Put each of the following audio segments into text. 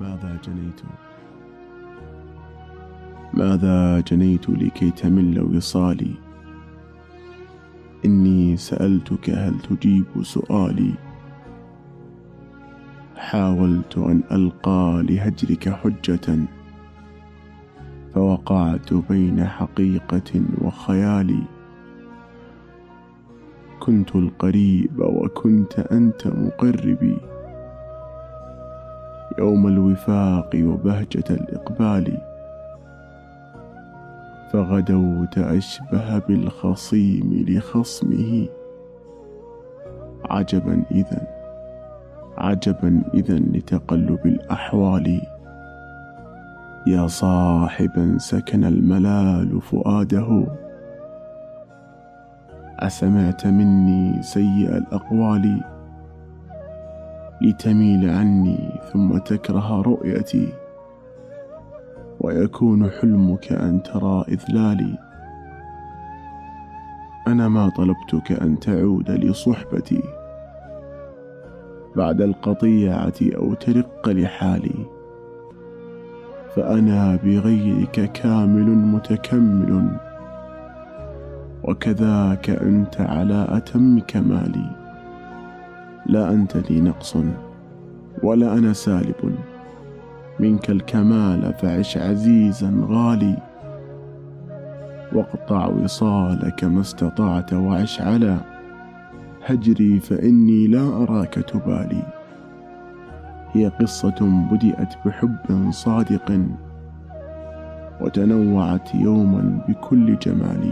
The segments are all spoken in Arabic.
ماذا جنيت ماذا جنيت لكي تمل وصالي؟ إني سألتك هل تجيب سؤالي؟ حاولت أن ألقى لهجرك حجة، فوقعت بين حقيقة وخيالي. كنت القريب وكنت أنت مقربي، يوم الوفاق وبهجة الإقبال. فغدوت أشبه بالخصيم لخصمه. عجبا إذن لتقلب الأحوال. يا صاحبا سكن الملال فؤاده، أسمعت مني سيء الأقوال؟ لتميل عني ثم تكره رؤيتي، ويكون حلمك أن ترى إذلالي. أنا ما طلبتك أن تعود لصحبتي بعد القطيعة أو ترق لحالي، فأنا بغيرك كامل متكمل، وكذاك أنت على أتم كمالي. لا أنت لي نقص ولا أنا سالب منك الكمال، فعش عزيزا غالي، واقطع وصالك ما استطعت، وعش على هجري فإني لا أراك تبالي. هي قصة بدأت بحب صادق، وتنوعت يوما بكل جمال،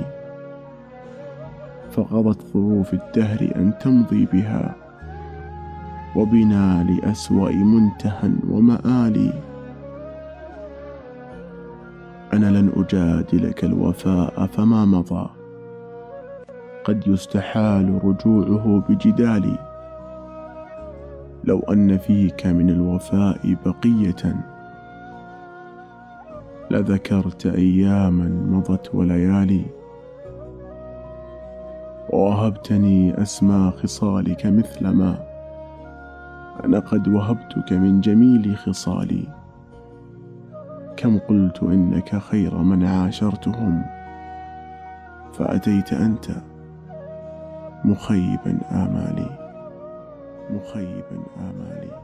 فقضت ظروف الدهر أن تمضي بها، وبنا لأسوأ منتهى ومآلي. أنا لن أجادلك الوفاء فما مضى، قد يستحال رجوعه بجدالي. لو أن فيك من الوفاء بقية، لذكرت أياما مضت وليالي، ووهبتني أسمى خصالك مثلما أنا قد وهبتك من جميل خصالي. كم قلت إنك خير من عاشرتهم، فأتيت أنت مخيبا آمالي.